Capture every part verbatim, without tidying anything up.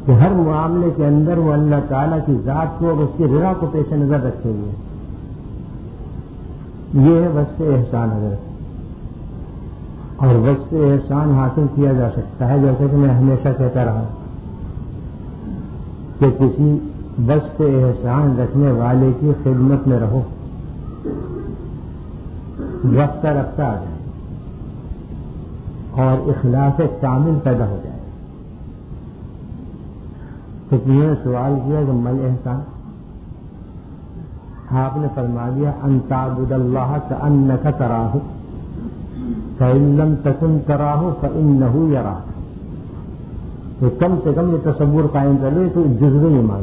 کہ ہر معاملے کے اندر وہ اللہ تعالیٰ کی ذات کو اور اس کی رضا کو پیش نظر رکھے ہوئے. یہ ہے وصف احسان حضرت. اور وصف احسان حاصل کیا جا سکتا ہے جیسے کہ میں ہمیشہ کہتا رہا کہ کسی وصف احسان رکھنے والے کی خدمت میں رہو, رفتہ رفتہ آ جائے اور اخلاص کامل پیدا ہو جائے. تو کسی نے سوال کیا کہ مل احسان, آپ نے فرما دیا ان تعبد اللہ کأنک تراہ فإن لم تکن تراہ فإنہ یراک. تو کم سے کم یہ تصور قائم کر لے تو جزو ایمان.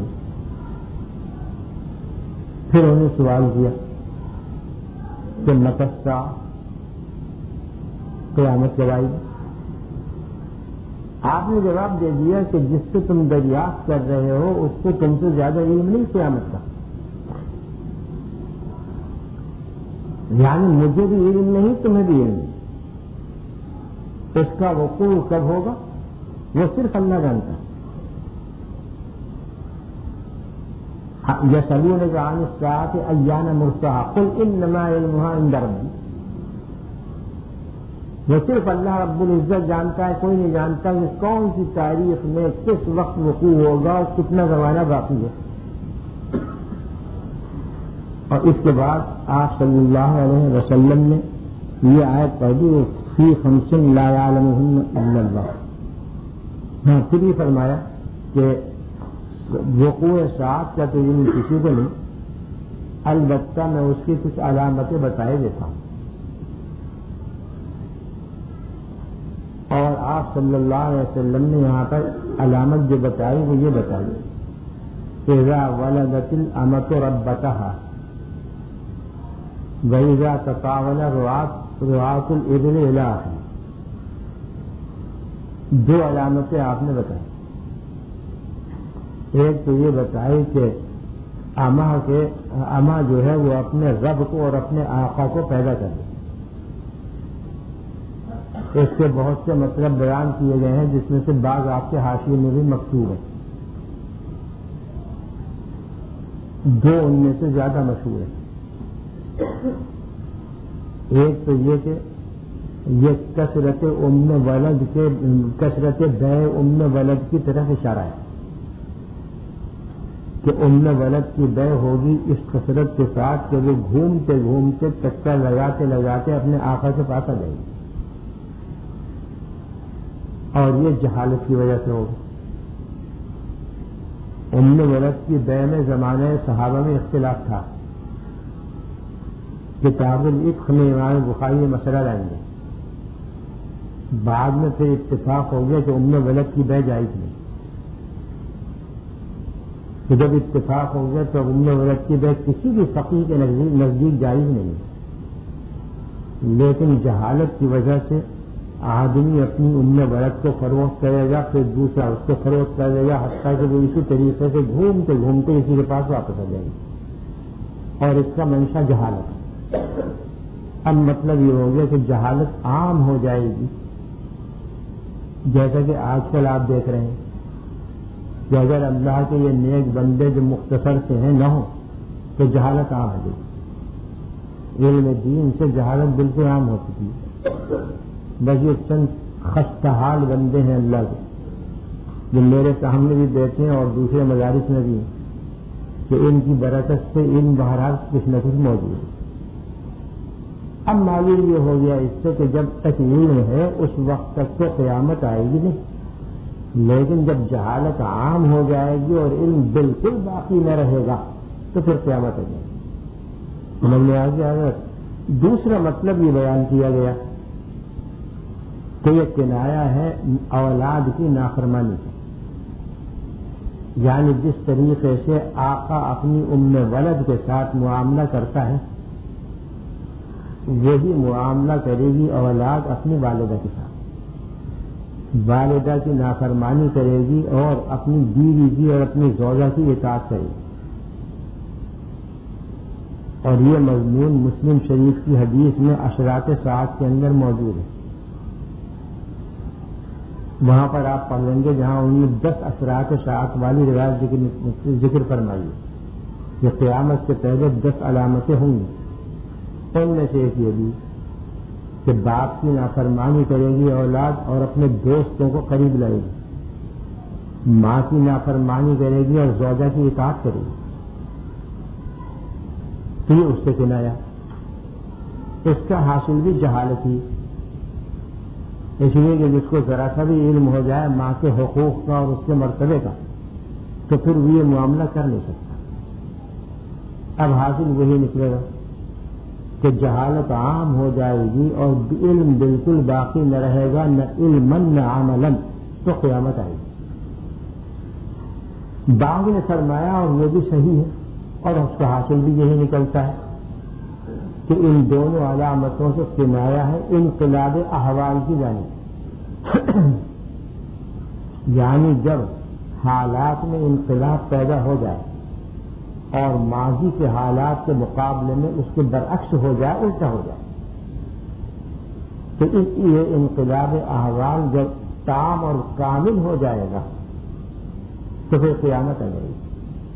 پھر انہوں نے سوال کیا کہ متی الساعہ, قیامت کب آئے گی؟ آپ نے جواب دے دیا کہ جس سے تم دریافت کر رہے ہو اس کو تم سے زیادہ علم نہیں قیامت کا. یعنی مجھے بھی علم نہیں, تمہیں بھی علم نہیں. اس کا وقوع کب ہوگا وہ صرف اللہ جانتا ہے. یسألونک عن الساعۃ ایان مرساہا قل انما علمها عند ربی. وہ صرف اللہ رب العزت جانتا ہے, کوئی نہیں جانتا کہ کون سی تاریخ میں کس وقت وقوع ہوگا اور کتنا زمانہ باقی ہے. اور اس کے بعد آپ صلی اللہ علیہ وسلم نے یہ آیت پڑھی فی خمس لا یعلمہن الا اللہ. ہاں پھر یہ فرمایا کہ وقوع ساعت کا تو علم کسی کو نہیں, البتہ میں اس کی کچھ علامتیں بتائے دیتا ہوں. اور آپ صلی اللہ علیہ وسلم نے یہاں پر علامت جو بتائی وہ یہ بتائی اذا ولدت الامۃ ربتها واذا تطاول رعاة رعاة الابل الى آخر. دو علامتیں آپ نے بتائی. ایک تو یہ بتائی کہ اما کے اما جو ہے وہ اپنے رب کو اور اپنے آقا کو پیدا کر دے. اس کے بہت سے مطلب بیان کیے گئے ہیں جس میں سے بعض آپ کے حاشیے میں بھی مکتوب ہے. دو ان میں سے زیادہ مشہور ہے. ایک تو یہ کہ یہ کثرت ام ولد کے کثرت بے ام ولد کی طرف اشارہ ہے کہ ام ولد کی بے ہوگی اس کثرت کے ساتھ کہ وہ گھومتے گھومتے چکر لگاتے لگاتے اپنے آقا سے پاس آ جائے گی. اور یہ جہالت کی وجہ سے ہوگی. ام ولد کی بے میں زمانے صحابہ میں اختلاف تھا. کتاب العفق میں امام بخاری یہ مسئلہ لائیں گے. بعد میں پھر اتفاق ہو گیا کہ ام ولد کی بے جائز نہیں. تو جب اتفاق ہو گیا تو ام ولد کی بے کسی بھی فقیہ کے نزدیک جائز نہیں. لیکن جہالت کی وجہ سے آدمی اپنی ام ولد کو فروخت کرے گا, پھر دوسرا اس کو فروخت کرے گا, حتیٰ کہ وہ اسی طریقے سے گھومتے گھومتے اسی کے پاس واپس آ جائے گی. اور اس کا منشا جہالت ہے. اب مطلب یہ ہو گیا کہ جہالت عام ہو جائے گی, جیسا کہ آج کل آپ دیکھ رہے ہیں کہ اگر اللہ کے یہ نیک بندے جو مختصر سے ہیں نہ ہو تو جہالت عام ہو جائے گی. علم دین سے جہالت بالکل عام ہو چکی ہے. بس یہ چند خستہ حال بندے ہیں اللہ کے جو میرے سامنے بھی بیٹھے ہیں اور دوسرے مدارس میں بھی کہ ان کی برکت سے ان بہرحال کچھ نہ کچھ موجود ہے. اب معلوم یہ ہو گیا اس سے کہ جب تک علم ہے اس وقت تک تو قیامت آئے گی نہیں, لیکن جب جہالت عام ہو جائے گی اور علم بالکل باقی نہ رہے گا تو پھر قیامت آ جائے گی. سمجھ میں آ گیا. دوسرا مطلب یہ بیان کیا گیا کہ یہ کنایا ہے اولاد کی نافرمانی سے, یعنی جس طریقے سے آقا اپنی ام ولد کے ساتھ معاملہ کرتا ہے وہی معاملہ کرے گی اولاد اپنی والدہ کے ساتھ. والدہ کی نافرمانی کرے گی اور اپنی بیوی کی اور اپنی زوجہ کی اطاعت کرے گی. اور یہ مضمون مسلم شریف کی حدیث میں اشراط ساعت کے اندر موجود ہے. وہاں پر آپ پڑھ لیں گے جہاں انہوں نے دس اثرات شاعت والی روایت ذکر, ذکر فرمائی کہ قیامت سے پہلے دس علامتیں ہوں گی. ان میں سے ایک یہ بھی کہ باپ کی نافرمانی کرے گی اولاد اور اپنے دوستوں کو قریب لائے گی, ماں کی نافرمانی کرے گی اور زوجہ کی اطاعت کرے گی. تو یہ اس سے کنایا. اس کا حاصل بھی جہالت ہی, اس لیے کہ جس کو ذرا سا بھی علم ہو جائے ماں کے حقوق کا اور اس کے مرتبے کا تو پھر وہ یہ معاملہ کر نہیں سکتا. اب حاصل وہی نکلے گا کہ جہالت عام ہو جائے گی اور علم بالکل باقی نہ رہے گا, نہ علمن نہ عملن, تو قیامت آئے گی. بعض نے فرمایا اور یہ بھی صحیح ہے اور اس کا حاصل بھی یہی نکلتا ہے کہ ان دونوں علامتوں سے کنایا ہے انقلاب احوال کی جانب. یعنی جب حالات میں انقلاب پیدا ہو جائے اور ماضی کے حالات کے مقابلے میں اس کے برعکس ہو جائے, الٹا ہو جائے, تو یہ انقلاب احوال جب تام اور کامل ہو جائے گا تو پھر قیامت آ جائے گی.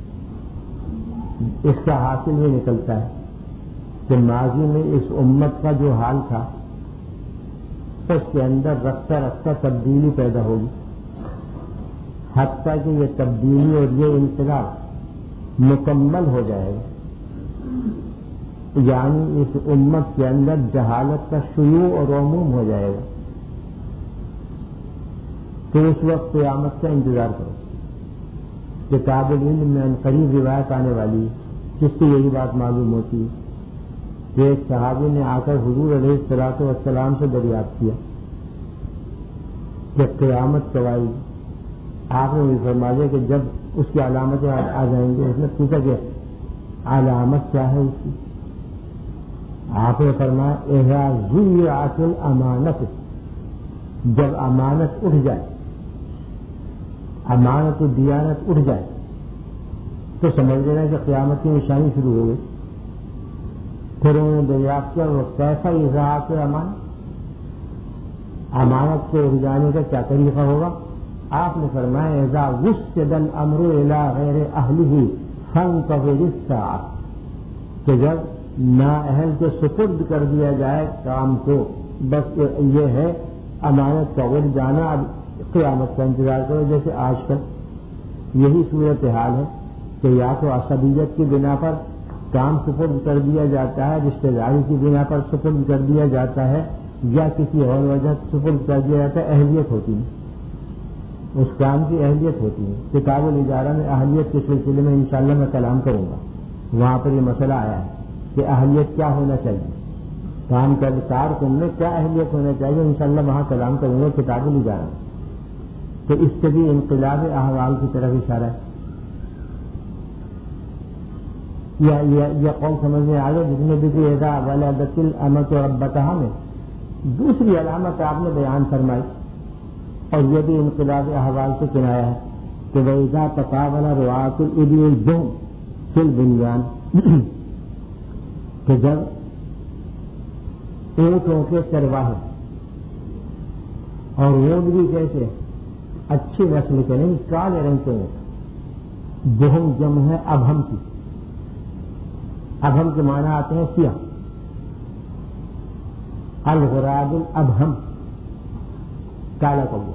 اس کا حاصل یہ نکلتا ہے کہ ماضی میں اس امت کا جو حال تھا اس کے اندر رفتہ رفتہ تبدیلی پیدا ہوگی, حتیٰ کہ یہ تبدیلی اور یہ انقلاب مکمل ہو جائے گا. یعنی اس امت کے اندر جہالت کا شیوع اور عموم ہو جائے گا. تو اس وقت قیامت کا انتظار کرو. کتاب العلم میں عنقریب روایت آنے والی جس سے یہی بات معلوم ہوتی ہے کہ ایک صحابی نے آ کر حضور علیہ الصلوۃ والسلام سے دریافت کیا کہ قیامت کب آئے گی. آپ نے بھی فرما دیا کہ جب اس کی علامتیں آ جائیں گی. اس نے پوچھا کہ علامت کیا ہے اس کی؟ آپ نے فرمایا اذا ضیعت الامانت, جب امانت اٹھ جائے, امانت و دیانت اٹھ جائے تو سمجھ لینا کہ قیامت کی نشانی شروع ہو گئی. پھر انہوں نے دریافت کیا وہ کیسا اضاعت امان, امانت کے اٹھ جانے کا کیا طریقہ ہوگا؟ آپ نے فرمایا اذا وسد الامر الى غیر اہلہ فانتظر الساعہ, کہ جب نااہل کو سپرد کر دیا جائے کام کو, بس یہ ہے امانت کا اٹھ جانا, اب قیامت کا انتظار کرو. جیسے آج کل یہی صورت حال ہے کہ یا تو عصبیت کی بنا پر کام سپرد کر دیا جاتا ہے, رشتہ داری کی بنا پر سپرد کر دیا جاتا ہے, یا کسی اور وجہ سپرد کر دیا جاتا ہے. اہلیت ہوتی ہے, اس کام کی اہلیت ہوتی ہے. کتاب الادارہ میں اہلیت کے سلسلے میں انشاءاللہ میں کلام کروں گا. وہاں پر یہ مسئلہ آیا ہے کہ اہلیت کیا ہونا چاہیے, کام کا کارکن میں کیا اہلیت ہونا چاہیے. انشاءاللہ وہاں کلام کروں گا کتاب الادارہ میں. تو اس سے بھی انقلاب احوال کی طرف اشارہ ہے. یہ قول سمجھ میں آ گیا جس میں بھی اذا ولدت الامۃ ربتها میں دوسری علامت آپ نے بیان فرمائی, اور یہ بھی انقلاب احوال سے کنایا ہے کہ وَإِذَا تَقَابَلَ رُعَاةُ الْإِبِلِ الْجُمْ فِي الْبُنْيَانِ, کہ جب اونٹوں کے چرواہے اور اونٹ بھی کیسے اچھی نسل کے نہیں, کالے رنگ کے اونٹ, بہم جمع ہے ابہم کی. ابہم کے معنی آتے ہیں سیاہ, الغراب الابہم, کالا کوا.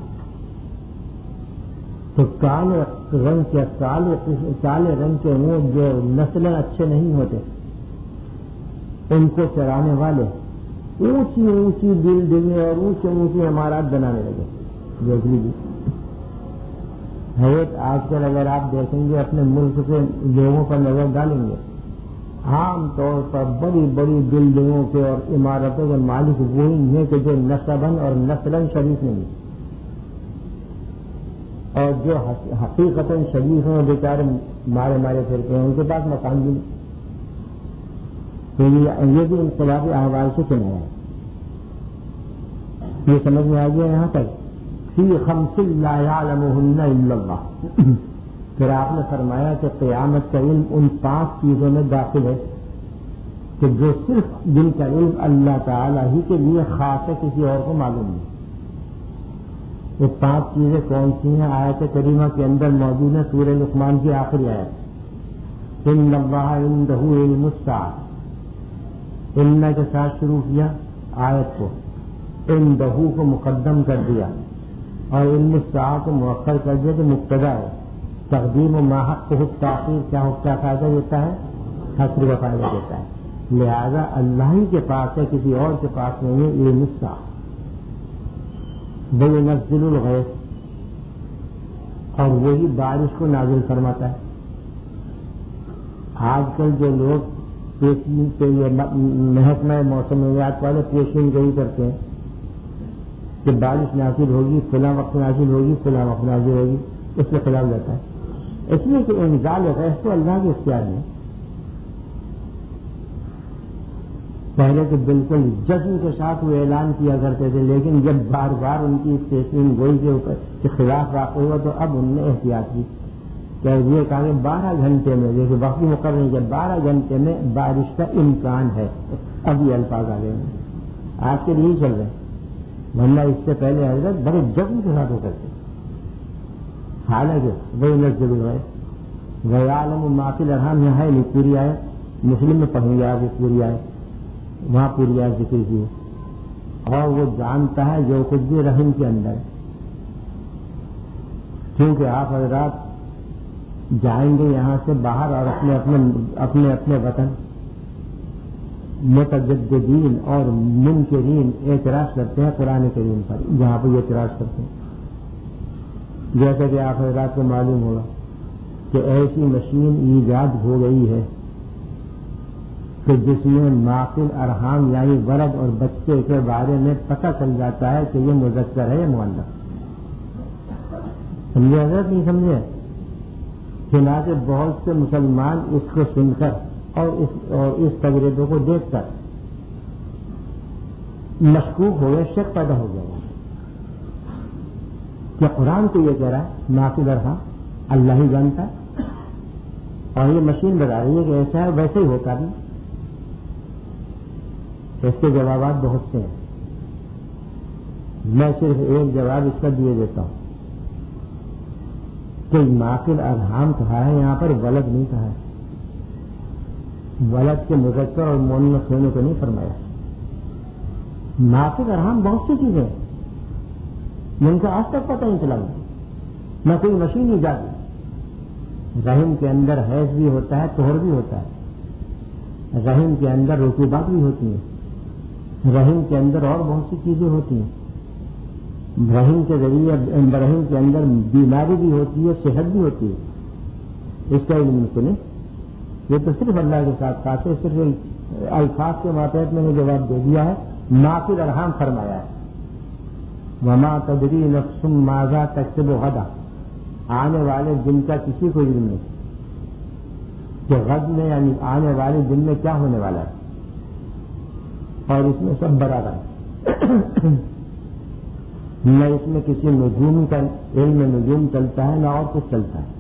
تو کالے رنگ کے کالے کالے رنگ کے اونٹ جو نسلیں اچھے نہیں ہوتے ان کو چرانے والے اونچی اونچی بلڈنگیں اور اونچے اونچی عمارات بنانے لگے. دیکھ لیجیے حیرت آج کل اگر آپ دیکھیں گے اپنے ملک کے لوگوں پر نظر ڈالیں گے, عام طور پر بڑی بڑی بلڈنگوں کے اور عمارتوں کے مالک وہی ہیں کہ جو نسباً اور نسلاً شریف نہیں, اور جو حقیقتاً شریف ہیں بیچارے مارے مارے پھرتے ہیں, ان کے پاس مکان بھی نہیں. تو یہ بھی انقلابی احوال سے کنایا ہے. یہ سمجھ میں آ گیا یہاں تک فی خمس لا یعلمہن الا اللہ. پھر آپ نے فرمایا کہ قیامت کا علم ان پانچ چیزوں میں داخل ہے کہ جو صرف جن کا علم اللہ تعالی ہی کے لیے خاص ہے, کسی اور کو معلوم نہیں. وہ پانچ چیزیں کون سی ہیں آیت کریمہ کے اندر موجود ہیں سورہ لقمان کی آخری آیت ان اللہ عندہ علم الساعۃ ان کے ساتھ شروع کیا آیت کو عندہ کو مقدم کر دیا اور علم الساعۃ کو مؤخر کر دیا کہ مبتدا ہے تقدیم و ماحق کو تاخیر کیا کیا فائدہ دیتا ہے حسر کا فائدہ دیتا ہے لہذا اللہ ہی کے پاس ہے کسی اور کے پاس نہیں ہے علم الساعۃ وَيُنَزِّلُ الْغَيْثَ اور وہی بارش کو نازل فرماتا ہے. آج کل جو لوگ پیشین کے یہ محکمہ موسمیات والے پیشین گوئی کرتے ہیں کہ بارش نازل ہوگی فلاں وقت نازل ہوگی فلاں وقت نازل ہوگی اس کے خلاف جاتا ہے. اس لیے کہ انزال غیث تو اللہ کے اختیار میں پہلے تو بالکل جذب کے ساتھ وہ اعلان کیا کرتے تھے لیکن جب بار بار ان کی پیشین گوئی کے اوپر کے خلاف واقع ہوا تو اب ان نے احتیاط کی کہ یہ کہا کہ بارہ گھنٹے میں جیسے وقت مقرر ہے کہ بارہ گھنٹے میں بارش کا امکان ہے. اب یہ الفاظ آ گئے ہیں آج کے لیے چل رہے ہیں ورنہ اس سے پہلے حضرت بڑے جذب کے ساتھ وہ کرتے حالانکہ وہ ضرور ہے غیالم معافی الرحام یہاں ہے نہیں پوری آئے مسلم میں پڑھیں گے آپ وہ پوری آئے وہاں پوری آئے ذکر کی اور وہ جانتا ہے جو کچھ بھی رحم کے اندر ہے کیونکہ آپ حضرات جائیں گے یہاں سے باہر اور اپنے اپنے اپنے اپنے وطن متجددین اور منکرین اعتراض کرتے ہیں قرآن کریم پر جہاں پہ یہ اعتراض کرتے ہیں جیسا کہ آپ حضرات کو معلوم ہوگا کہ ایسی مشین ایجاد ہو گئی ہے کہ جس میں معقل ارحام یعنی ولد اور بچے کے بارے میں پتہ چل جاتا ہے کہ یہ مذکر ہے یا مؤنث. سمجھے حضرت نہیں سمجھے چنانچہ بہت سے مسلمان اس کو سن کر اور اس اور اس تجربے کو دیکھ کر مشکوک ہو گئے شک پیدا ہو گیا کہ قرآن تو یہ کہہ رہا ہے معقل ارحام اللہ ہی جانتا ہے اور یہ مشین بتا رہی ہے کہ ایسا ہے ویسے ہی ہوتا بھی. اس کے جوابات بہت سے ہیں میں صرف ایک جواب اس کا دیے دیتا ہوں کہ معقل ارحام کہا ہے یہاں پر ولد نہیں کہا ہے ولد کے مذکر اور مؤنث ہونے کو نہیں فرمایا. معقل ارحام بہت سی چیزیں جن کا آج تک پتہ نہیں چلا نہ کوئی مشین ایجاد رحم کے اندر حیض بھی ہوتا ہے طہر بھی ہوتا ہے رحم کے اندر رطوبات بھی ہوتی ہیں رحم کے اندر اور بہت سی چیزیں ہوتی ہیں رحم کے ذریعے رحم کے اندر بیماری بھی ہوتی ہے صحت بھی ہوتی ہے. اس کا علم سنیں یہ تو صرف اللہ کے ساتھ ساتھ ہے صرف الفاظ کے ماتحت میں نے جواب دے دیا ہے. معقل ارحام فرمایا ہے وما تدری نفس ماذا تکسب غدا آنے والے دن کا کسی کو علم نہیں کہ غد میں یعنی آنے والے دن میں کیا ہونے والا ہے اور اس میں سب برابر ہے. نہ اس میں کسی نجوم کا علم نجوم چلتا ہے نہ اور کچھ چلتا ہے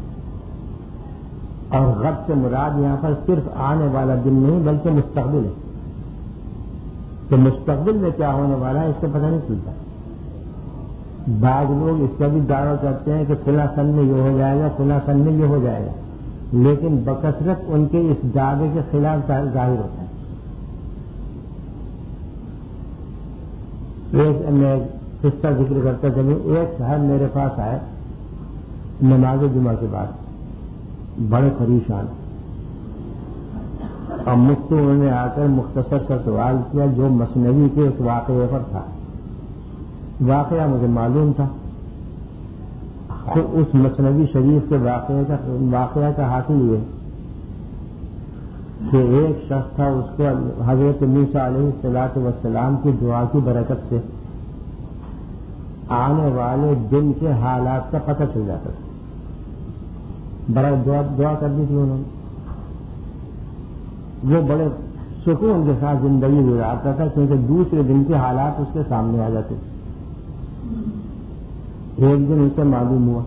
اور غد سے مراد یہاں پر صرف آنے والا دن نہیں بلکہ مستقبل ہے کہ مستقبل میں کیا ہونے والا ہے اس کا پتہ نہیں چلتا. بعض لوگ اس کا بھی دعویٰ کرتے ہیں کہ فلاں سن میں یہ ہو جائے گا فلاں سن میں یہ ہو جائے گا لیکن بکثرت ان کے اس دعوے کے خلاف ظاہر ہوتا ہے. ایک میں قصہ ذکر کرتا چلوں ایک صاحب میرے پاس آئے نماز جمعہ کے بعد بڑے پریشان اور مجھ سے انہوں نے آ کر مختصر سا سوال کیا جو مثنوی کے اس واقعے پر تھا. واقعہ مجھے معلوم تھا تو اس مثنوی شریف کے واقعے کا واقعہ کا حاصل یہ کہ ایک شخص تھا اس کو حضرت موسیٰ علیہ الصلوۃ والسلام کی دعا کی برکت سے آنے والے دن کے حالات کا پتہ چل جاتا تھا. بڑا دعا دعا کرنی تھی انہوں نے وہ بڑے سکون کے ساتھ زندگی گزارتا تھا کیونکہ دوسرے دن کے حالات اس کے سامنے آ جاتے تھے. ایک دن اسے معلوم ہوا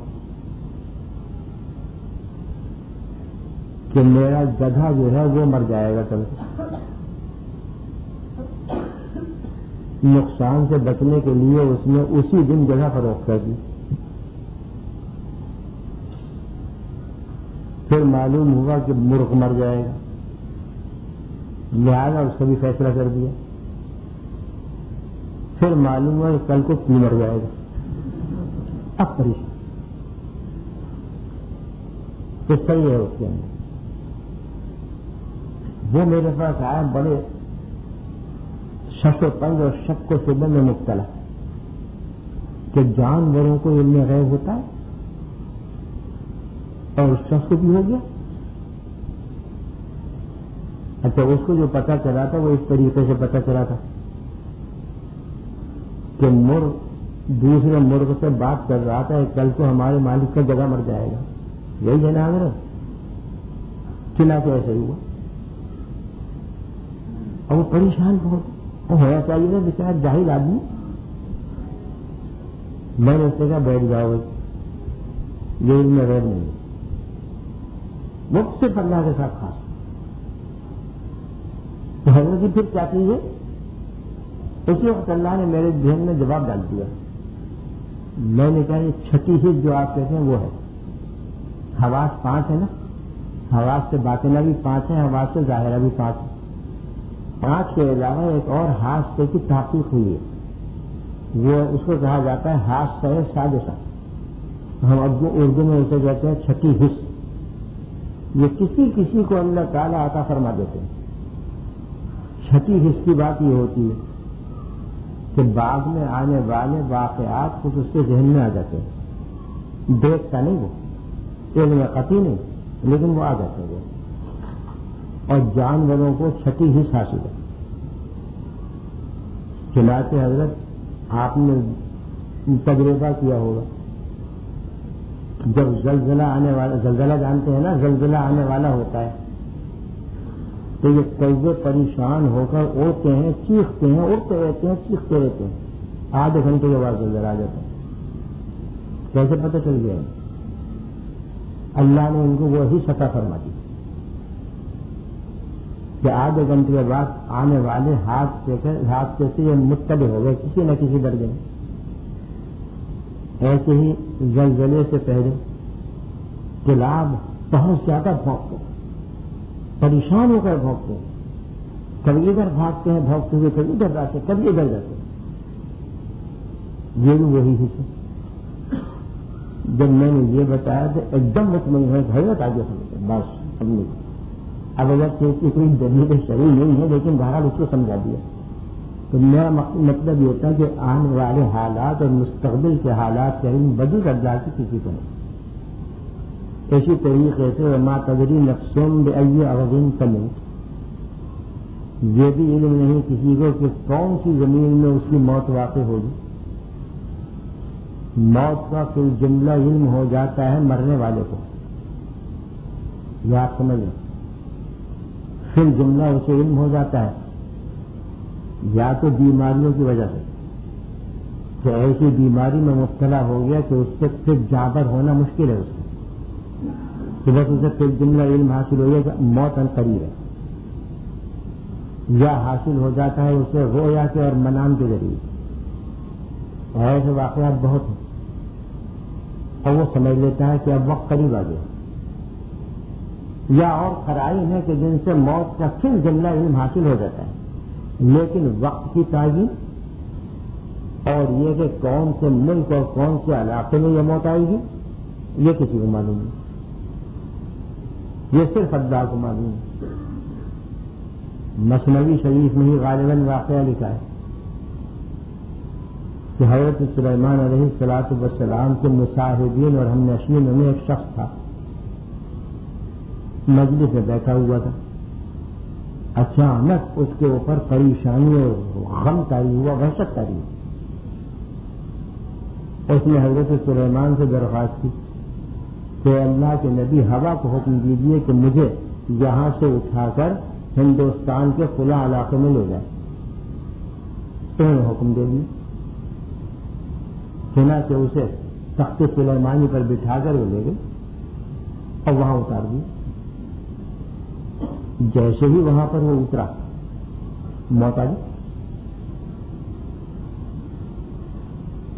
کہ میرا گدھا جو ہے وہ مر جائے گا کل. نقصان سے بچنے کے لیے اس نے اسی دن جگہ فروخت کر دی. پھر معلوم ہوا کہ مرغ مر جائے گا، لہٰذا اس کا بھی فیصلہ کر دیا. پھر معلوم ہوا کہ کل کو کی مر جائے گا. اب پریشان تو صحیح ہے. اس کے اندر وہ میرے پاس آیا بڑے شک و پنج اور شک و شبہ میں مبتلا کہ جانوروں کو علم غیب ہوتا ہے اور اس شخص کو بھی ہو گیا. اچھا اس کو جو پتا چلا تھا وہ اس طریقے سے پتا چلا تھا کہ مرغ دوسرے مرغ سے بات کر رہا تھا کل کو ہمارے مالک کا جگہ مر جائے گا. یہی ہے نا اگر چلا تو ایسا ہی ہوا. اور وہ پریشان بہت وہ ہونا چاہیے نا بیچارہ جاہل آدمی. میں نے اس سے کہا بیٹھ جاؤ یہ علم غیب نہیں ہے، وہ صرف اللہ کے ساتھ خاص. تو حضرت جی پھر کیا کیجیے؟ اسی وقت اللہ نے میرے ذہن میں جواب ڈال دیا. میں نے کہا یہ چھٹی حص جو آپ کہتے ہیں وہ ہے. حواس پانچ ہے نا، حواس سے باطنہ بھی پانچ ہے، حواس سے ظاہرہ بھی پانچ ہے. پانچ کے علاوہ ایک اور حادثے کی تحقیق ہوئی ہے، وہ اس کو کہا جاتا ہے حادثہ سادسہ. ہم اب اردو میں اسے کہتے ہیں چھٹی حص. یہ کسی کسی کو اللہ تعالیٰ عطا فرما دیتے ہیں. چھٹی حص کی بات یہ ہوتی ہے کہ بعد میں آنے والے واقعات کچھ اس کے ذہن میں آ جاتے ہیں. دیکھتا نہیں وہ، علم قطعی نہیں، لیکن وہ آ جاتے ہیں. اور جانوروں کو چھٹی حص حاصل ہے. چنانچہ حضرت آپ نے تجربہ کیا ہوگا جب زلزلہ آنے والا، زلزلہ جانتے ہیں نا، زلزلہ آنے والا ہوتا ہے تو یہ کوے پریشان ہو کر اڑتے ہیں، چیختے ہیں، اڑتے رہتے ہیں، چیختے رہتے ہیں. آدھے گھنٹے کے بعد زلزلہ آ جاتا ہے. کیسے پتہ چل گیا؟ اللہ نے ان کو وہی سطح فرما دی کہ آدھے گھنٹے کے بعد آنے والے حادثے سے یہ مطلع ہو گئے کسی نہ کسی درجے میں. ایسے ہی زلزلے سے پہلے کلاب بہت زیادہ بھونکتے ہیں، پریشان ہو کر بھونکتے ہیں. کبھی ادھر بھاگتے ہیں بھونکتے ہوئے، کبھی ادھر جاتے ہیں، کبھی ادھر جاتے ہیں. یہ بھی وہی حصہ. جب میں نے یہ بتایا تو ایک دم مطمئن ہے حضرت آگے سمجھتے بس ہم نے اب اگر کی کوئی دلیل شرعی نہیں ہے لیکن بہرحال اس کو سمجھا دیا. تو میرا مطلب یہ ہوتا ہے کہ آنے والے حالات اور مستقبل کے حالات کا علم بدل کر جاتی کسی کو نہیں. اسی طریقے سے وما تدری نفس بأی ارض تموت، یہ بھی علم نہیں کسی کو کہ کون سی زمین میں اس کی موت واقع ہوگی. موت کا پھر جملہ علم ہو جاتا ہے مرنے والے کو، یہ آپ سمجھ لیں. پھر جملہ اسے علم ہو جاتا ہے یا تو بیماریوں کی وجہ سے کہ ایسی بیماری میں مبتلا ہو گیا کہ اس سے پھر جابر ہونا مشکل ہے اس کو، کہ بس اسے پھر جملہ علم حاصل ہو گیا کہ موت ان قریب ہے. یا حاصل ہو جاتا ہے اسے رویا کے اور منام کے ذریعے. اور ایسے واقعات بہت ہیں اور وہ سمجھ لیتا ہے کہ اب وقت قریب آ گیا. یا اور خرائن ہے کہ جن سے موت کا پھر جملہ علم حاصل ہو جاتا ہے، لیکن وقت کی تعین اور یہ کہ کون سے ملک اور کون سے علاقے میں یہ موت آئے گی یہ کسی کو معلوم نہیں. یہ صرف اللہ کو معلوم ہے. مثنوی شریف میں ہی غالباً واقعہ لکھا ہے کہ حضرت سلیمان علیہ الصلوۃ والسلام کے مصاحبین اور ہم نشینوں میں ایک شخص تھا، مجلس میں بیٹھا ہوا تھا. اچانک اس کے اوپر پریشانی اور غم طاری ہوا، وحشت طاری ہوا. اس نے حضرت سلیمان سے درخواست کی کہ اللہ کے نبی ہوا کو حکم دیجیے کہ مجھے یہاں سے اٹھا کر ہندوستان کے فلاں علاقے میں لے جائے. انہوں نے حکم دے دیا. چنانچہ اسے تخت سلیمانی پر بٹھا کر وہ لے گئے اور وہاں اتار دی. جیسے ہی وہاں پر وہ اترا موت آ گئی.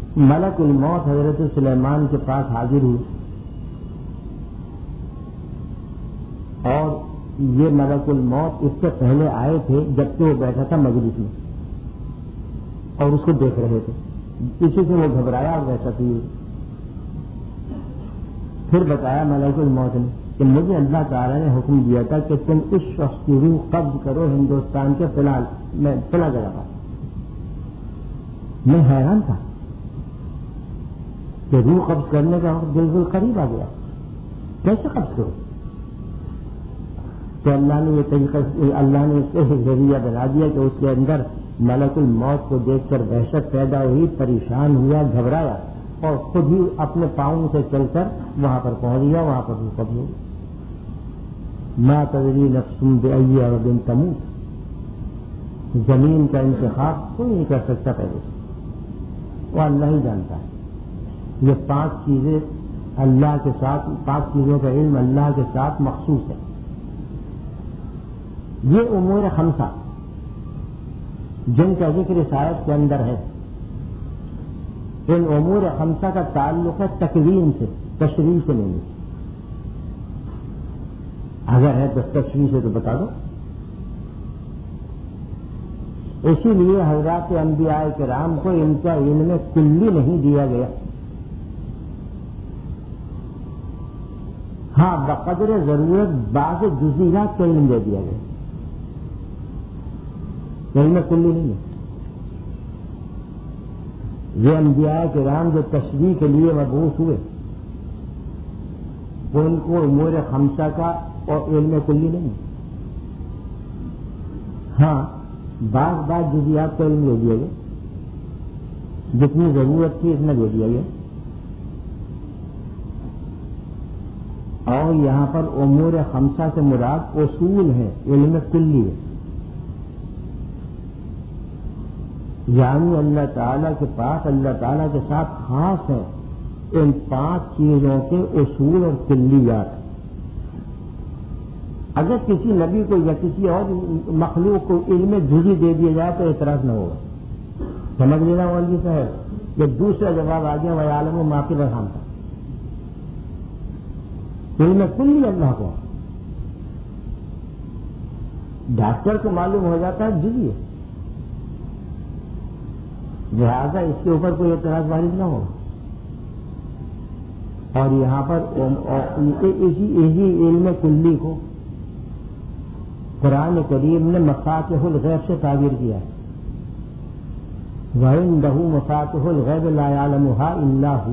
ملک الموت حضرت سلیمان کے پاس حاضر ہوئی اور یہ ملک الموت اس سے پہلے آئے تھے جبکہ وہ بیٹھا تھا مجلس میں اور اس کو دیکھ رہے تھے. اسی سے وہ گھبرایا اور ویسا تھی. پھر بتایا ملک الموت نے کہ مجھے اللہ تعالیٰ نے حکم دیا تھا کہ تم اس شخص کی روح قبض کرو ہندوستان کے فلان میں فلاں جگہ پر. میں حیران تھا کہ روح قبض کرنے کا وقت بالکل قریب آ گیا, کیسے قبض کرو؟ تو اللہ نے یہ طریقہ اللہ نے اس کو ذریعہ بنا دیا کہ اس کے اندر ملک الموت کو دیکھ کر وحشت پیدا ہوئی, پریشان ہوا, گھبرایا اور خود ہی اپنے پاؤں سے چل کر وہاں پر پہنچ گیا. وہاں پر روح قبض ہو گئی. ما تدری نفس بأی ارض تموت, زمین کا انتخاب کوئی نہیں کر سکتا پہلے سے, وہ اللہ ہی جانتا ہے. یہ پانچ چیزیں اللہ کے ساتھ, پانچ چیزوں کا علم اللہ کے ساتھ مخصوص ہے. یہ امور خمسہ جن کا ذکر اس آیت کے اندر ہے, ان امور خمسہ کا تعلق ہے تکوین سے, تشریح سے نہیں. اگر ہے تو تشریح سے تو بتا دو. اسی لیے حضرات انبیاء کرام کو ان کا علم کلی نہیں دیا گیا. ہاں بقدر ضرورت بعض جزیات کا علم دے دیا گیا, علم کلی نہیں ہے. یہ انبیاء کرام جو تشریح کے لیے مبعوث ہوئے وہ ان کو امور خمسہ کا اور علم کلی نہیں. ہاں بعض بعض جزیات کا علم دے دیا گیا, جتنی ضرورت تھی اتنا دے دیا گیا. اور یہاں پر امور خمسہ سے مراد اصول ہے, علم کلی ہے. یعنی اللہ تعالیٰ کے پاس, اللہ تعالیٰ کے ساتھ خاص ہے ان پانچ چیزوں کے اصول اور کلیات. اگر کسی نبی کو یا کسی اور مخلوق کو علم جزی دے دیا جائے تو اعتراض نہ ہوگا. سمجھ لینا مولوی صاحب, یہ دوسرا جواب آ گیا وہ عالم و معافی رحم کا. علم کلی اللہ کو, ڈاکٹر کو معلوم ہو جاتا ہے جزی ہے, لہذا اس کے اوپر کوئی اعتراض وارد نہ ہوگا. اور یہاں پر اسی اسی علم کلی کو قرآن کریم نے مفاتیح الغیب سے تعبیر کیا ہے. وَعِندَهُ مَفَاتِحُ الْغَيْبِ لَا يَعْلَمُهَا إِلَّا هُوَ.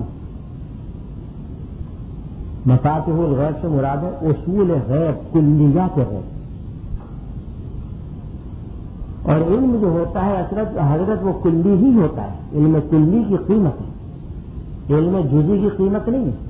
مفاتیح الغیب سے مراد ہے اصول غیب, کلیات غیب. اور علم جو ہوتا ہے حضرت حضرت وہ کلی ہی ہوتا ہے. علم کلی کی قیمت ہے, علم جزی کی قیمت نہیں ہے.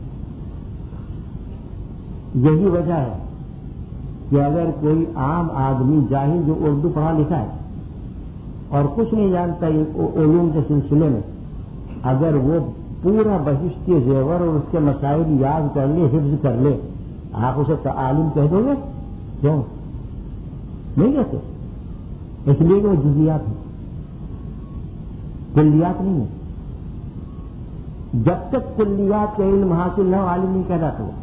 یہی وجہ ہے کہ اگر کوئی عام آدمی جاہل جو اردو پڑھا لکھا ہے اور کچھ نہیں جانتا علوم کے سلسلے میں, اگر وہ پورا بہشتی زیور اور اس کے مسائل یاد کر لے, حفظ کر لے, آپ اسے عالم کہہ دو گے؟ کیوں نہیں کہتے؟ اس لیے کہ وہ جزیات ہیں, کلیات نہیں ہے. جب تک کلیات کا علم حاصل نہ ہو عالم نہیں کہلاتا وہ.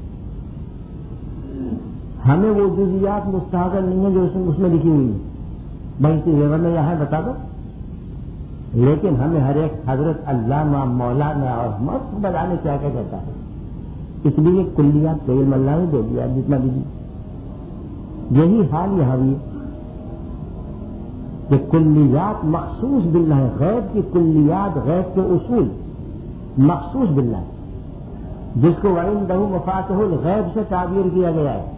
ہمیں وہ جزیات مستحضر نہیں ہے جو اس میں لکھی ہوئی ہے, بھائی اسی زیور میں یہاں بتا دو. لیکن ہمیں ہر ایک حضرت علامہ مولانا اور مست بلانے کیا کیا کہتا ہے. اس لیے کلیات کا علم اللہ نے دے دیا جتنا بھی دیا. یہی حال یہاں بھی کہ کلیات مخصوص باللہ ہے. غیب کی کلیات, غیب کے اصول مخصوص باللہ ہے, جس کو وَعِندَهُ مَفَاتِحُ الْغَیْبِ سے تعبیر کیا گیا ہے.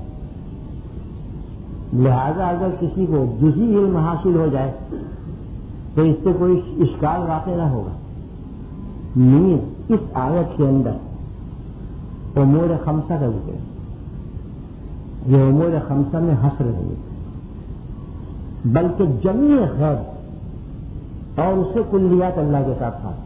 لہذا اگر کسی کو جزی علم حاصل ہو جائے تو اس سے کوئی اشکال واقع نہ ہوگا. نیز اس آیت کے اندر امور خمسہ کا ذکر ہے. یہ امور خمسہ میں حصر نہیں ہے بلکہ جمیع غیب اور اس سے کلیات اللہ کے ساتھ خاص.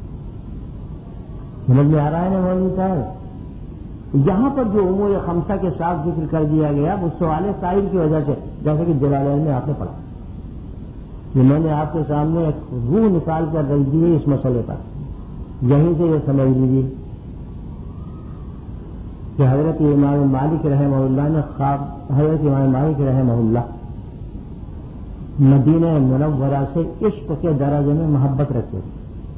سمجھ میں آ رہا ہے نا مولوی صاحب؟ یہاں پر جو امور خمسہ کے ساتھ ذکر کر دیا گیا وہ سوال سائل کی وجہ سے, جیسے کہ جلالین میں آپ نے پڑھا, یہ میں نے آپ کے سامنے ایک روح نکال کر رکھ دی ہے اس مسئلے پر. یہیں سے یہ سمجھ لیجیے کہ حضرت امام مالک رحمہ اللہ نے خواب حضرت امام مالک رحمہ اللہ مدینہ منورہ سے عشق کے درجے میں محبت رکھتے تھے،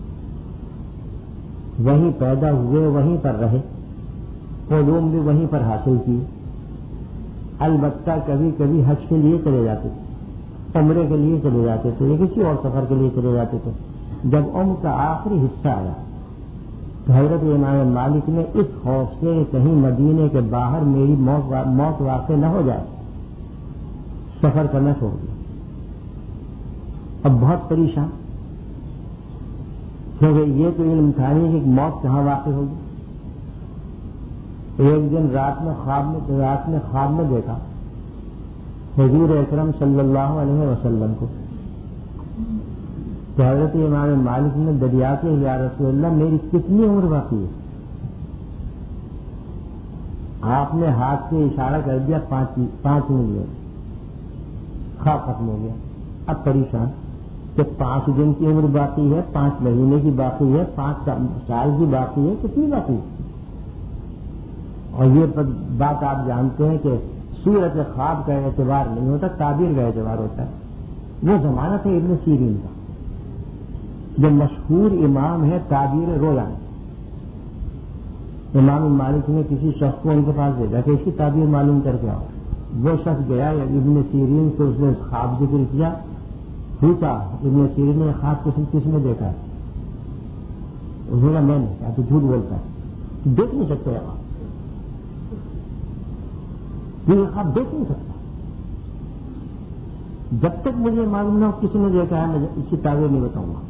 وہیں پیدا ہوئے، وہیں پر رہے، علوم بھی وہیں پر حاصل کی، البتہ کبھی کبھی حج کے لیے چلے جاتے تھے، عمرے کے لیے چلے جاتے تھے یا کسی اور سفر کے لیے چلے جاتے تھے۔ جب عمر کا آخری حصہ آیا تو حضرت امام مالک نے اس خوف سے کہیں مدینے کے باہر میری موت موت واقع نہ ہو جائے سفر کرنا چھوڑ دیا۔ اب بہت پریشان، کیونکہ یہ تو علم تھا نہیں کہ موت کہاں واقع ہوگی۔ ایک دن رات میں خواب میں رات میں خواب میں دیکھا حضور اکرم صلی اللہ علیہ وسلم کو کہ حضرت امام مالک نے دریا کے یا رسول اللہ میری کتنی عمر باقی ہے؟ آپ نے ہاتھ سے اشارہ کر دیا پانچ پانچ منٹ، خواب ختم ہو گیا۔ اب پریشان کہ پانچ دن کی عمر باقی ہے، پانچ مہینے کی باقی ہے، پانچ سال کی باقی ہے، کتنی باقی ہے؟ اور یہ بات آپ جانتے ہیں کہ صورت خواب کا اعتبار نہیں ہوتا، تعبیر کا اعتبار ہوتا ہے۔ وہ زمانہ تھا ابن سیرین کا، جو مشہور امام ہے تعبیر رویا۔ امام مالک نے کسی شخص کو ان کے پاس بھیجا کہ اس کی تعبیر معلوم کر کے آؤ۔ وہ شخص گیا ابن سیرین سے، اس نے خواب ذکر کیا، پوچھا ابن سیرین نے خواب کس کس نے دیکھا ہے؟ انہوں نے میں نے کہا تو جھوٹ بولتا ہے، دیکھ نہیں سکتے آپ، یہ خواب دیکھ نہیں سکتا، جب تک مجھے معلوم نہ ہو کسی نے دیکھا ہے میں اس کی تعبیر نہیں بتاؤں گا۔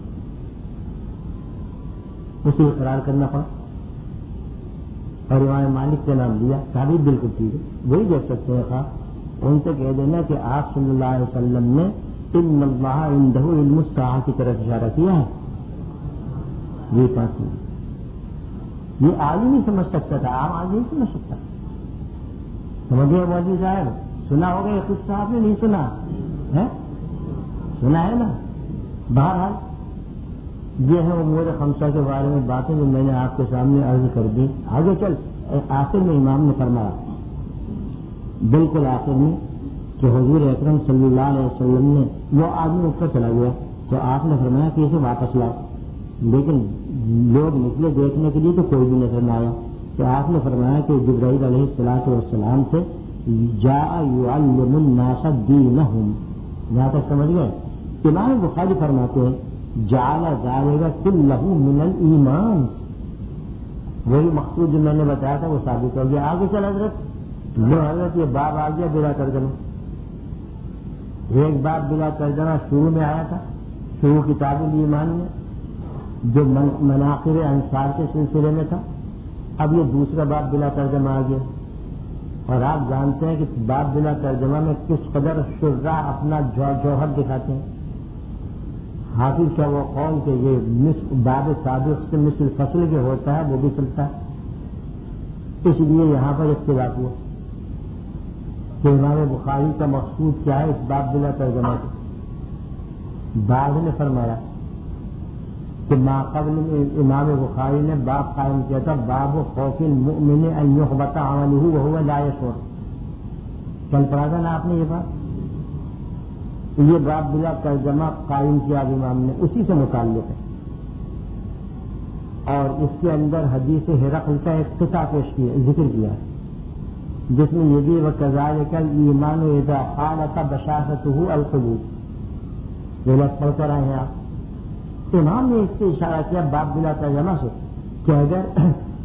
اسے اقرار کرنا پڑا اور امام مالک کا نام لیا، تعبیر بالکل ٹھیک ہے، وہی دیکھ سکتے ہیں خواب۔ ان سے کہہ دینا کہ آپ صلی اللہ علیہ وسلم نے ان اللہ عنده علم الساعہ کی طرف اشارہ کیا ہے۔ یہ پانچ منٹ یہ عالم نہیں سمجھ سکتا تھا، عام آدمی نہیں سمجھ سکتا۔ سمجھے مولوی صاحب؟ سنا ہوگا یہ خود صاحب نے نہیں سنا ہے؟ سنا ہے نا؟ بہرحال یہ ہے امور خمسہ کے بارے میں باتیں جو میں نے آپ کے سامنے عرض کر دی۔ آگے چل آخر میں امام نے فرمایا، بالکل آخر میں، کہ حضور اکرم صلی اللہ علیہ وسلم نے وہ آدمی اٹھ کر چلا گیا تو آپ نے فرمایا کہ اسے واپس لاؤ، لیکن لوگ نکلے دیکھنے کے لیے تو کوئی بھی نظر نہ آیا۔ تو آپ نے فرمایا کہ جبرائیل علیہ الصلوۃ والسلام سے جاء یعلم الناس دینہم، یہاں تک سمجھ گئے؟ امام بخاری فرماتے ہیں جعل ذلک کلہ من الایمان، وہی مقصود جو میں نے بتایا تھا وہ ثابت ہو گیا۔ آگے چل حضرت، جو حضرت یہ باب آ گیا بلا ترجمہ، ایک باب بلا ترجمہ شروع میں آیا تھا، شروع کتاب الایمان میں، جو مناقب انصار کے سلسلے میں تھا۔ اب یہ دوسرا باب بلا ترجمہ آ گیا، اور آپ جانتے ہیں کہ باب بلا ترجمہ میں کس قدر شراح اپنا جوہر دکھاتے ہیں۔ حافظ کا وہ قول کہ یہ باب سابق سے مثل فصل کے ہوتا ہے وہ بھی چلتا ہے، اس لیے یہاں پر اختلاف ہوا کہ امام بخاری کا مقصود کیا ہے اس باب بلا ترجمہ سے۔ بعض نے فرمایا کہ ما قبل امام بخاری نے باب قائم کیا تھا باب خوف المؤمن ان يحبط عمله وهو لا يشعر، کل پڑھا تھا نا آپ نے یہ بات؟ یہ باب بلا ترجمہ قائم کیا امام نے، اسی سے متعلق ہے، اور اس کے اندر حدیث ہرقل کا ایک قصہ پیش کیا ذکر کیا ہے، جس میں یہ بھی وَكَذَلِكَ الْإِيمَانُ إِذَا خَالَطَ بَشَاشَتُهُ الْقُلُوبُ، یہ لفظ پڑھ کر آئے ہیں آپ۔ امام نے اس سے اشارہ کیا باب بلا ترجمہ سے کہ اگر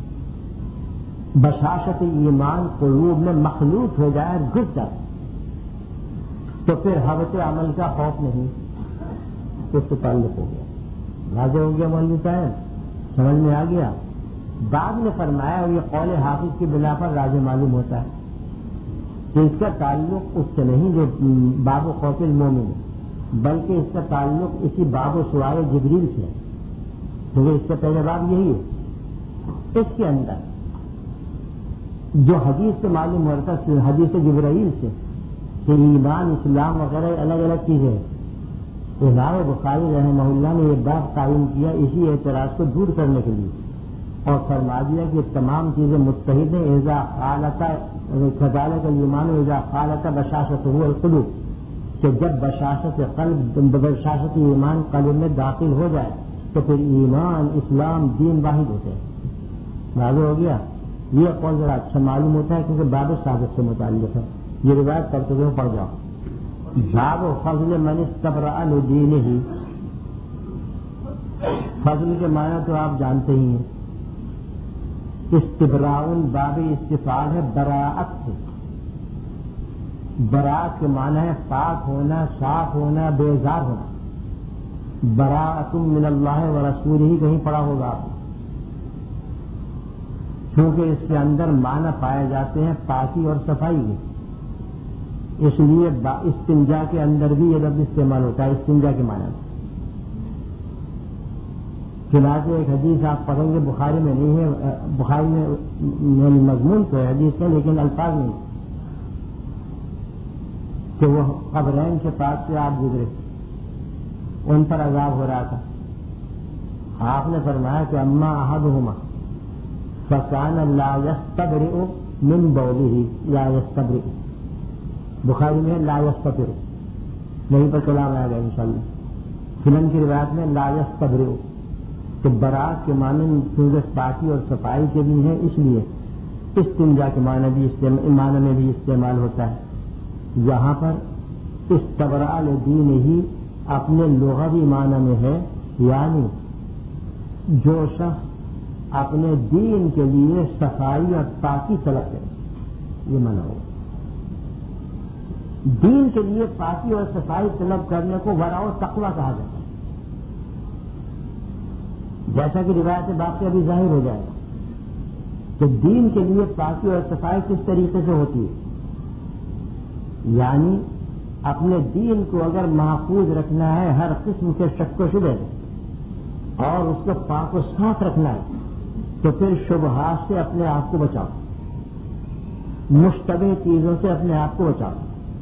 بشاشت ایمان قلوب میں مخلوط ہو جائے، گھس جائے، تو پھر حبط عمل کا خوف نہیں، اس سے تعلق ہو گیا۔ واضح ہو گیا مولوی صاحب؟ سمجھ میں آ گیا؟ بعد نے فرمایا، اور یہ قول حافظ کی بنا پر راجح معلوم ہوتا ہے کہ اس کا تعلق اس سے نہیں جو باب و خوف المومن ہے، بلکہ اس کا تعلق اسی باب و سوال جبریل سے ہے، کیونکہ اس کا پہلے باب یہی ہے۔ اس کے اندر جو حدیث سے معلوم ہوتا ہے، حدیث جبرائیل سے، کہ ایمان اسلام وغیرہ الگ الگ چیزیں، امام بخاری رحمہ اللہ نے یہ بات قائم کیا اسی اعتراض کو دور کرنے کے لیے، اور فرما دیا کہ تمام چیزیں متحد ہیں. اذا خالط كذلك الایمان اذا خالط بشاشته القلوب، کہ جب بشاشت قلب بشاشت ایمان قلب میں داخل ہو جائے تو پھر ایمان اسلام دین واحد ہوتے ہیں. واضح ہو گیا. یہ قول ذرا اچھا معلوم ہوتا ہے کیونکہ باب صادق سے متعلق ہے. یہ روایت پڑھتے ہوئے پڑھ جاؤ. باب فضل من استبرأ لدینہ، فضل کے معنی تو آپ جانتے ہی ہیں. استبراء باب استفعال ہے براءت سے. براءت کے معنی ہے پاک ہونا، صاف ہونا، بیزار ہونا. براءۃ من اللہ و رسولہ ہی کہیں پڑا ہوگا آپ، کیونکہ اس کے اندر معنی پائے جاتے ہیں پاکی اور صفائی کے. اس لیے استنجا کے اندر بھی یہ لفظ استعمال ہوتا ہے استنجا کے معنی. چنانچہ ایک حدیث آپ پڑھیں گے بخاری میں نہیں ہے، بخاری میں مضمون تو ہے حدیث کا لیکن الفاظ نہیں، کہ وہ قبرین کے پاس سے آپ گزرے، ان پر عذاب ہو رہا تھا. آپ نے فرمایا کہ اما احدہما فکان لا یستبرئ من بولہ لا یستبرئ. بخاری میں لا یستبرئ، وہیں پر کلام آئے گا انشاءاللہ. سنن کی روایت میں لا یستبرئ. تو برات کے معنی کیونکہ پاکی اور صفائی کے بھی ہیں، اس لیے استنجا کے معنی بھی معنی میں بھی استعمال ہوتا ہے. یہاں پر استبراء لدین ہی اپنے لغوی معنی میں ہے، یعنی جو شخص اپنے دین کے لیے صفائی اور پاکی طلب کرے، یہ معنی ہوگا. دین کے لیے پاکی اور صفائی طلب کرنے کو ورع و تقویٰ کہا جاتا ہے. جیسا کہ روایت باقی ابھی ظاہر ہو جائے گا کہ دین کے لیے پاکی اور صفائی کس طریقے سے ہوتی ہے. یعنی اپنے دین کو اگر محفوظ رکھنا ہے ہر قسم کے شک و شبہ اور اس کو پاک و صاف رکھنا ہے تو پھر شبہات سے اپنے آپ کو بچاؤ، مشتبہ چیزوں سے اپنے آپ کو بچاؤ.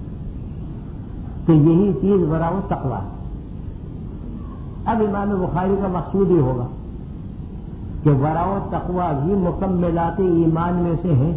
تو یہی چیز ورع و تقویٰ ہے. اب امام بخاری کا مقصود ہی ہوگا کہ ورع و تقویٰ بھی مکملات ایمان میں سے ہیں،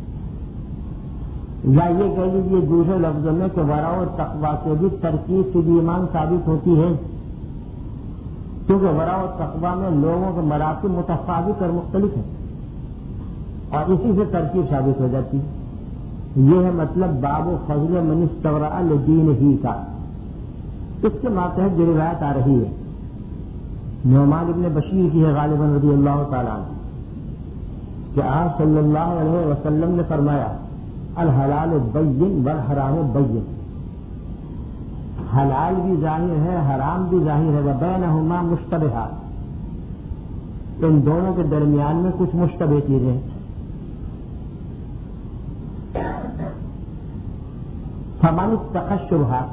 یا یہ کہہ لیجیے دوسرے لفظوں میں کہ ورع و تقویٰ سے بھی ترکیب سے بھی ایمان ثابت ہوتی ہے، کیونکہ ورع و تقویٰ میں لوگوں کے مراتب متفاوت اور مختلف ہیں اور اسی سے ترکیب ثابت ہو جاتی ہے. یہ ہے مطلب باب فضل من استبرأ لدینہ کا. اس کے ماتحت جو روایت آ رہی ہے نعمان ابن بشیر کی ہے غالباً رضی اللہ تعالیٰ عنہ، کہ آپ صلی اللہ علیہ وسلم نے فرمایا الحلال بین والحرام بین. حلال بھی ظاہر ہے، حرام بھی ظاہر ہے. وبینہما مشتبہات، ان دونوں کے درمیان میں کچھ مشتبہ چیزیں. فمن اتقى الشبہات،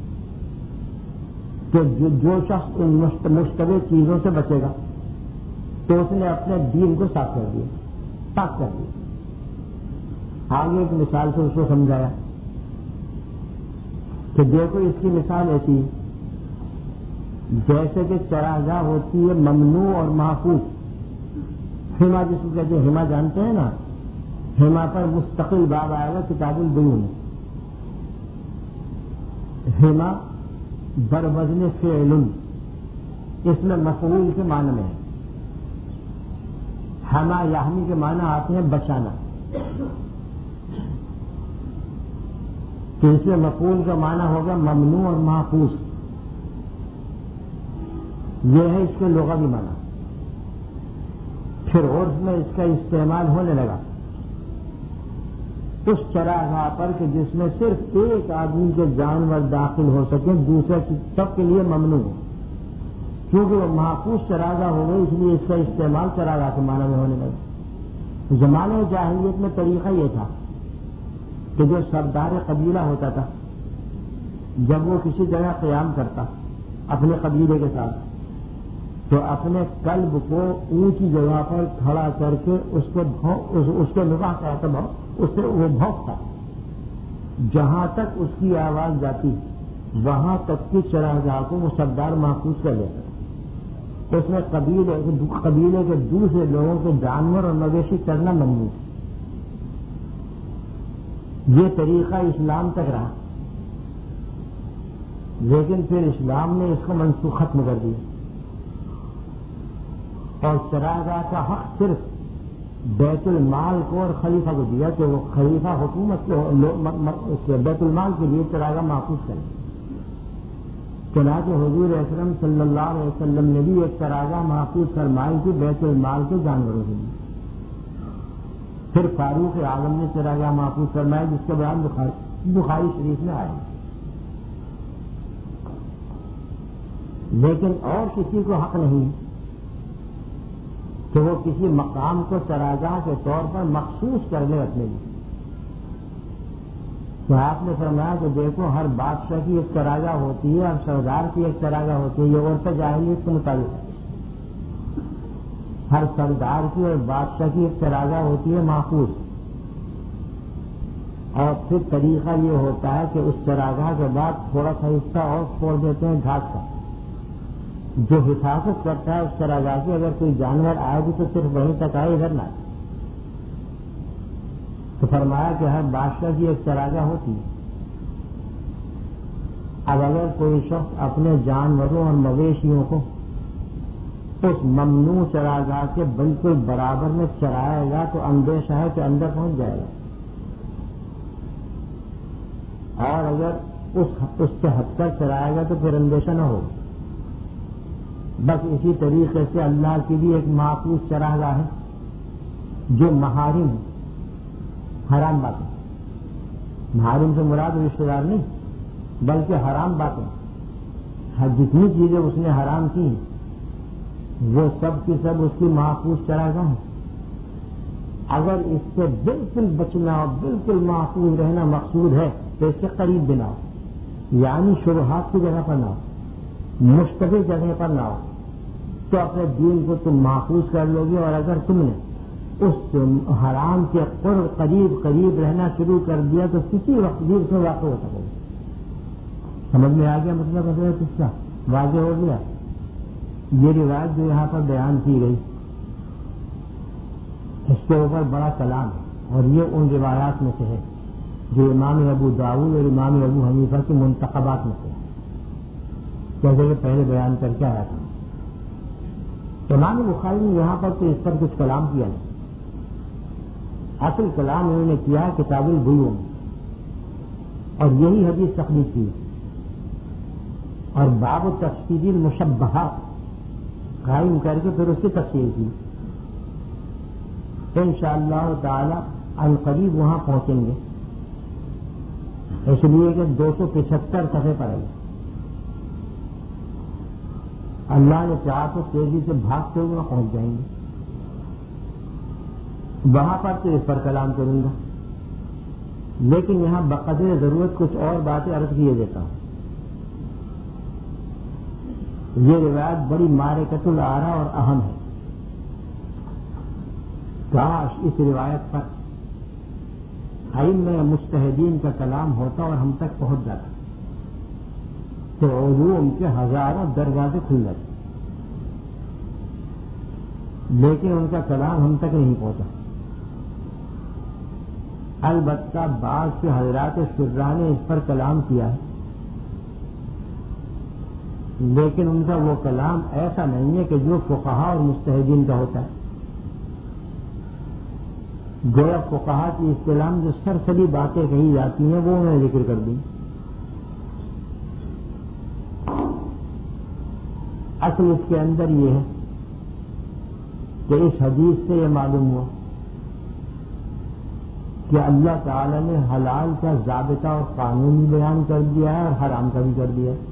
کہ جو, جو شخص ان مشتبہ چیزوں سے بچے گا تو اس نے اپنے دین کو صاف کر دیا، پاک کر دیا. آگے ایک مثال سے اس کو سمجھایا کہ دیکھو اس کی مثال ایسی جیسے کہ چراگاہ ہوتی ہے ممنوع اور محفوظ. ہما جس کو کہتے ہیں ہما جانتے ہیں نا، ہما پر مستقل باب آئے گا کتاب البیوع میں. ہما بروزن فعل، اس میں مفعول کے معنی میں ہے. ہما یحمی کے معنی آتے ہیں بچانا، تو اس میں مفعول کا معنی ہوگا ممنوع اور محفوظ. یہ ہے اس کے لغوی معنی. پھر عرف میں اس کا استعمال ہونے لگا اس چراگاہ پر کہ جس میں صرف ایک آدمی کے جانور داخل ہو سکیں، دوسرے سب کے لیے ممنوع ہو. کیونکہ وہ محفوظ چراگاہ ہو گئی اس لیے اس کا استعمال چراگاہ کے معنی میں ہونے لگا. زمانے جاہلیت میں طریقہ یہ تھا کہ جو سردار قبیلہ ہوتا تھا جب وہ کسی جگہ قیام کرتا اپنے قبیلے کے ساتھ تو اپنے قلب کو اونچی جگہ پر کھڑا کر کے اس کو اس کو نگاہ کرتا بھاؤ اس سے وہ بھونکتا جہاں تک اس کی آواز جاتی وہاں تک کی چراگاہ کو وہ سردار محفوظ کر لیتا ہے. اس میں قبیلے قبیلے کے دوسرے لوگوں کے جانور اور مویشی کرنا ممنوع ہے. یہ طریقہ اسلام تک رہا، لیکن پھر اسلام نے اس کو منسوخ ختم کر دیا اور چراگاہ کا حق صرف بیت المال کو اور خلیفہ کو دیا کہ وہ خلیفہ حکومت کے بیت المال کے لیے چراگاہ محفوظ کرے. چنانچہ حضور اکرم صلی اللہ علیہ وسلم نے بھی ایک چراگاہ محفوظ فرمائی تھی بیت المال کے جانوروں کے لیے. پھر فاروق اعظم نے چراگاہ محفوظ فرمایا جس کا بیان بخاری شریف میں آیا. لیکن اور کسی کو حق نہیں کہ وہ کسی مقام کو چراگاہ کے طور پر مخصوص کر لے اپنے لیے. تو آپ نے فرمایا کہ دیکھو ہر بادشاہ کی ایک چراگاہ ہوتی ہے، ہر سردار کی ایک چراگاہ ہوتی ہے. یہ عورت جاہلیت کے مطابق ہے. ہر سردار کی اور بادشاہ کی ایک چراگاہ ہوتی ہے محفوظ. اور پھر طریقہ یہ ہوتا ہے کہ اس چراگاہ کے بعد تھوڑا سا حصہ اور چھوڑ دیتے ہیں گھاس کا. جو حفاظت کرتا ہے اس چراگاہ کی، اگر کوئی جانور آئے گی تو صرف وہیں تک آئے، ادھر نہ آئے. تو فرمایا کہ ہر بادشاہ کی ایک چراگاہ ہوتی ہے. اب اگر کوئی شخص اپنے جانوروں اور مویشیوں کو اس ممنوع چراگاہ کے بالکل برابر میں چرائے گا تو اندیشہ ہے کہ اندر پہنچ جائے گا، اور اگر اس اس سے ہٹ کر چرائے گا تو پھر اندیشہ نہ ہوگا. بس اسی طریقے سے اللہ کی بھی ایک محفوظ چراگاہ ہے جو محارم ہے. حرام باتیں، محارم سے مراد رشتے دار نہیں بلکہ حرام باتیں. جتنی چیزیں اس نے حرام کی وہ سب کی سب اس کی محفوظ چراگاہ ہے. اگر اس سے بالکل بچنا اور بالکل محفوظ رہنا مقصود ہے تو اس سے قریب بنا ہو، یعنی شبہات کی جگہ پر نہ ہو، مشتبہ جگہ پر نہ ہو، تو اپنے دین کو تم محفوظ کر لو گے. اور اگر تم نے اس حرام کے قرب قریب قریب رہنا شروع کر دیا تو کسی وقت بھی اس میں واقع ہو سکے گا. سمجھ میں آ گیا مطلب ہے کس کا؟ واضح ہو گیا. یہ روایت جو یہاں پر بیان کی گئی اس کے اوپر بڑا کلام ہے، اور یہ ان روایات میں سے ہے جو امام ابو داؤد اور امام ابو حنیفہ کے منتخبات میں سے ہے، جیسے کہ پہلے بیان کر کے آیا تھا. امام بخاری نے یہاں پر تو اس پر کچھ کلام کیا نہیں. اصل کلام انہوں نے کیا کتاب البیوع میں، اور یہی حدیث تخلیق کی اور باب تفسیر المشبہات قائم کر کے پھر اس کی تفسیر کی. انشاءاللہ تعالی عنقریب وہاں پہنچیں گے، اس لیے کہ دو سو پچہتر صفحے پر ہے. اللہ نے چاہا تو تیزی سے بھاگتے ہوئے وہاں پہنچ جائیں گے. وہاں پر تو اس پر کلام کروں گا، لیکن یہاں بقدر ضرورت کچھ اور باتیں عرض کیے دیتا ہوں. یہ روایت بڑی معرکۃ الآراء اور اہم ہے. کاش اس روایت پر ائمہ مجتہدین کا کلام ہوتا اور ہم تک پہنچ جاتا تو علوم کے ہزاروں دروازے کھل جاتے، لیکن ان کا کلام ہم تک نہیں پہنچا. البتہ بعض کے حضرات شرح نے اس پر کلام کیا ہے، لیکن ان کا وہ کلام ایسا نہیں ہے کہ جو فقہا اور مجتہدین کا ہوتا ہے. گویا فقہا کی اصطلاح میں جو سرسری باتیں کہی جاتی ہیں وہ انہوں نے ذکر کر دی. اصل اس کے اندر یہ ہے کہ اس حدیث سے یہ معلوم ہوا کہ اللہ تعالی نے حلال کا ضابطہ اور قانون بھی بیان کر دیا ہے اور حرام کا بھی کر دیا ہے،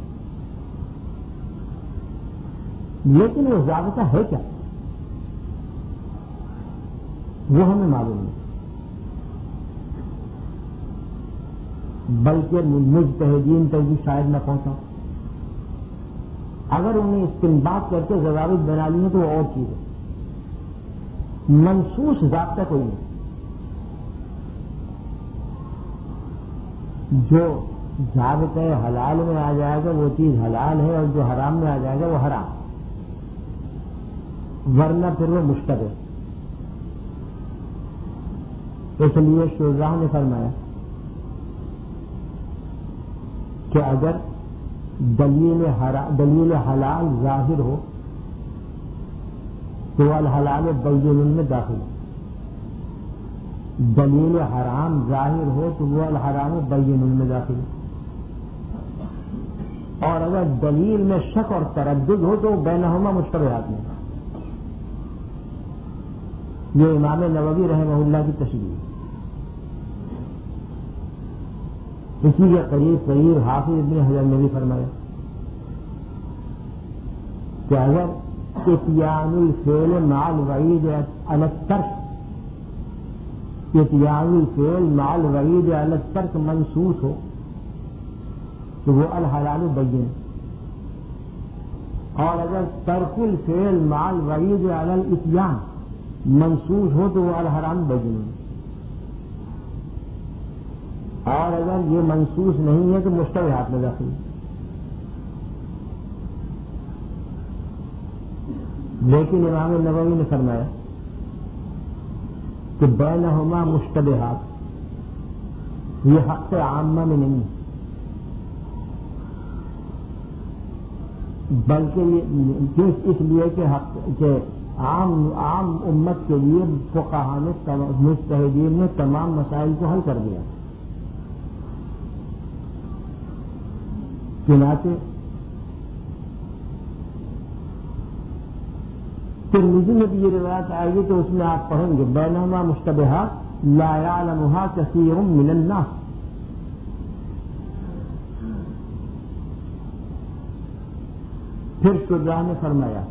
لیکن وہ ضابطہ ہے کیا وہ ہمیں معلوم نہیں، بلکہ مجتہدین تک بھی شاید نہ پہنچا. اگر انہیں استنباط کر کے ضوابط بنا لی ہیں تو وہ اور چیز ہے. منصوص ضابطہ کوئی نہیں. جو ضابطۂ حلال میں آ جائے گا وہ چیز حلال ہے اور جو حرام میں آ جائے گا وہ حرام، ورنہ پھر وہ مشتبہ۔ اس لیے شوراہ نے فرمایا کہ اگر دلیل دلیل حلال ظاہر ہو تو وہ الحلال بین میں داخل ہو، دلیل حرام ظاہر ہو تو وہ الحرام بین میں داخل ہو، اور اگر دلیل میں شک اور تردد ہو تو بینہما مشتبہات میں۔ یہ امام نووی رحمہ اللہ کی تشریح ہے۔ اسی کے قریب قریب حافظ ابن حجر نے بھی فرمایا کہ اگر اتیان الفعل مع الوعید علی الترک اتیان الفعل مع الوعید علی الترک منصوص ہو تو وہ الحلال بین، اور اگر ترک الفعل مع الوعید علی الاتیان منصوص ہو تو وہ الحرام بین، اور اگر یہ منصوص نہیں ہے تو مشتبہات میں داخل۔ لیکن امام نووی نے فرمایا کہ بینہما مشتبہات یہ حق عامہ میں نہیں، بلکہ یہ اس لیے کہ حق کہ عام عام امت کے لیے فقہاء نے مجتہدین نے تمام مسائل کو حل کر دیا۔ چنانچہ ترمذی میں بھی یہ روایت آئے گی تو اس میں آپ پڑھیں گے بینہما مشتبہات لا یعلمها کثیر من الناس۔ پھر شجاع نے فرمایا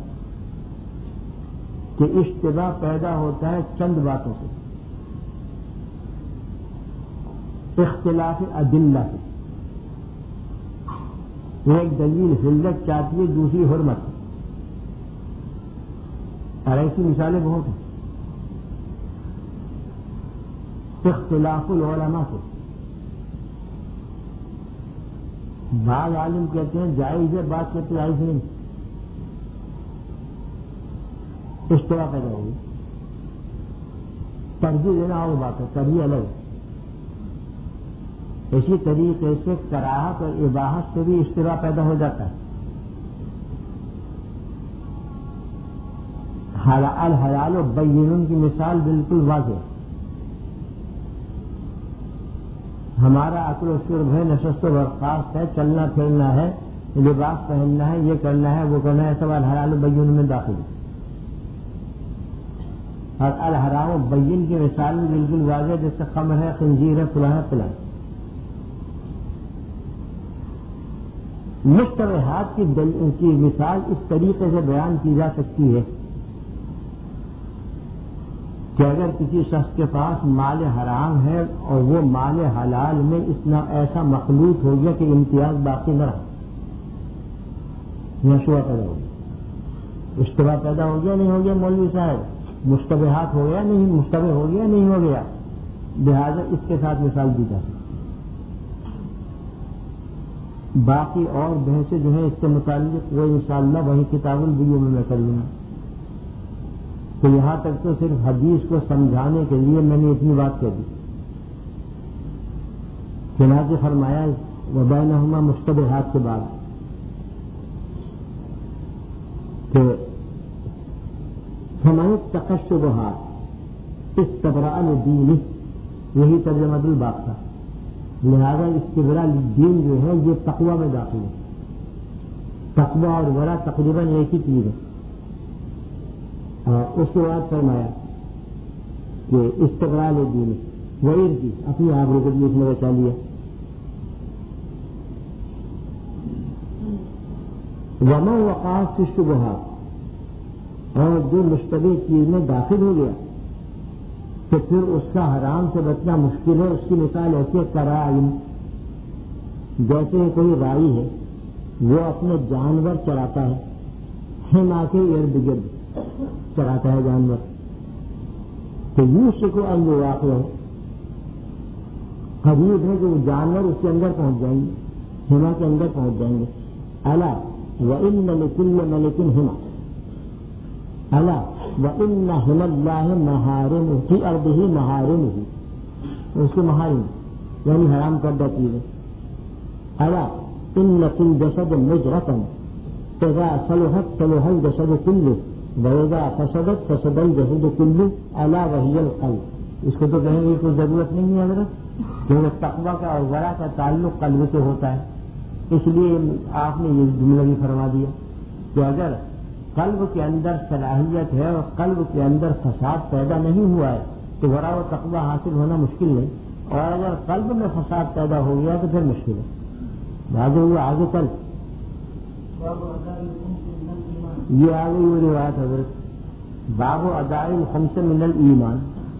کہ اشتباہ پیدا ہوتا ہے چند باتوں سے، اختلاف ادلہ سے۔ ایک دلیل حلت چاہتی ہے، دوسری حرمت، اور ایسی مثالیں بہت ہیں۔ اختلاف العلماء سے، بعض عالم کہتے ہیں جائز ہے، بعض کہتے ہیں جائز نہیں، اشتباہ پیدا ہوگی۔ ترجیح دینا اور بات ہے، ترجیح الگ ہے۔ اسی طریقے سے کراہت اور اباحت سے بھی اشتباہ پیدا ہو جاتا ہے۔ الحلال و بین کی مثال بالکل واضح ہے۔ ہمارا عقل و شرب ہے، نشست و برخاست ہے، چلنا پھرنا ہے، لباس پہننا ہے، یہ کرنا ہے وہ کرنا ہے، سب الحلال و بین میں داخل ہے۔ اور الحرام و بین کی مثال بھی بالکل واضح، جیسے خمر ہے، خنزیر ہے، فلاں ہے، فلاں۔ مشتبہات کی کی مثال اس طریقے سے بیان کی جا سکتی ہے کہ اگر کسی شخص کے پاس مال حرام ہے اور وہ مال حلال میں اتنا ایسا مخلوط ہو گیا کہ امتیاز باقی نہ رہا، یہ شبہ پیدا ہو گیا، اشتباہ پیدا ہو گیا نہیں ہو گیا مولوی صاحب، مشتبہات ہو گیا نہیں، مشتبہ ہو گیا نہیں ہو گیا، لہذا اس کے ساتھ مثال دی جا سکتی۔ باقی اور بحثیں جو ہیں اس سے متعلق وہ انشاءاللہ وہی کتاب البیوع میں میں کر لوں گا۔ تو یہاں تک تو صرف حدیث کو سمجھانے کے لیے میں نے اتنی بات کہہ دی۔ چنانچہ فرمایا وبینہما مشتبہات کے بعد کہ فمن اتقى الشبہات استبرأ لدینہ، یہی ترجمہ الباب تھا۔ لہذا استبراء للدین جو ہے یہ تقوی میں داخل ہے۔ تقوی اور ورع تقریباً ایک ہی چیز ہے۔ اس کے بعد فرمایا کہ استبراء للدین وعید کی اپنی آبرو کو بھی اس نے بچا لیا۔ ومن وقع فی الشبہات، اور جو مشتبہ چیز میں داخل ہو گیا تو پھر اس کا حرام سے بچنا مشکل ہے۔ اس کی مثال ایسی کرائم، جیسے کوئی رائی ہے وہ اپنے جانور چراتا ہے، حما کے ارد گرد چراتا ہے جانور، تو یوں شکو ان واقع ہو قریب ہے کہ وہ جانور اس کے اندر پہنچ جائیں گے، ہما کے اندر پہنچ جائیں گے. الا وان لکل ملک ہما، الا وان ہما اللہ محارم فی ارضہ محارم ہی، اس کے محارم یعنی حرام کردہ چیزیں. الا ان فی الجسد مضغۃ اذا صلحت صلح الجسد کلہ واذا فسدت فسد الجسد کلہ الا وہی القلب. اس کو تو کہیں گے کوئی ضرورت نہیں ہے حضرت، کیونکہ تقویٰ کا اور ورع کا تعلق قلب سے ہوتا ہے. اس لیے آپ نے یہ جملہ بھی فرما دیا کہ اگر قلب کے اندر صلاحیت ہے اور قلب کے اندر فساد پیدا نہیں ہوا ہے تو ورع و تقویٰ حاصل ہونا مشکل نہیں، اور اگر قلب میں فساد پیدا ہو گیا تو پھر مشکل ہے. واضح ہوا؟ آگے چل یہ آ گئی وہ روایت حضرت باب اداء الخمس من الایمان.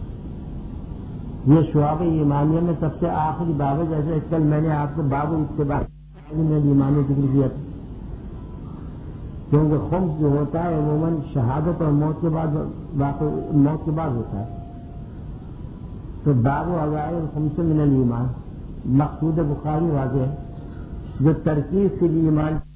یہ شعب ایمانیہ میں سب سے آخری باب ہے، جیسے کل میں نے آپ کو باب اتباع من الایمان ذکر کیا تھا، کیونکہ خمس جو ہوتا ہے عموماً شہادت اور موت کے بعد واقع موت کے بعد ہوتا ہے. تو باب اداء الخمس من الایمان مقصود بخاری واضح ہے، جو ترکیب فی الایمان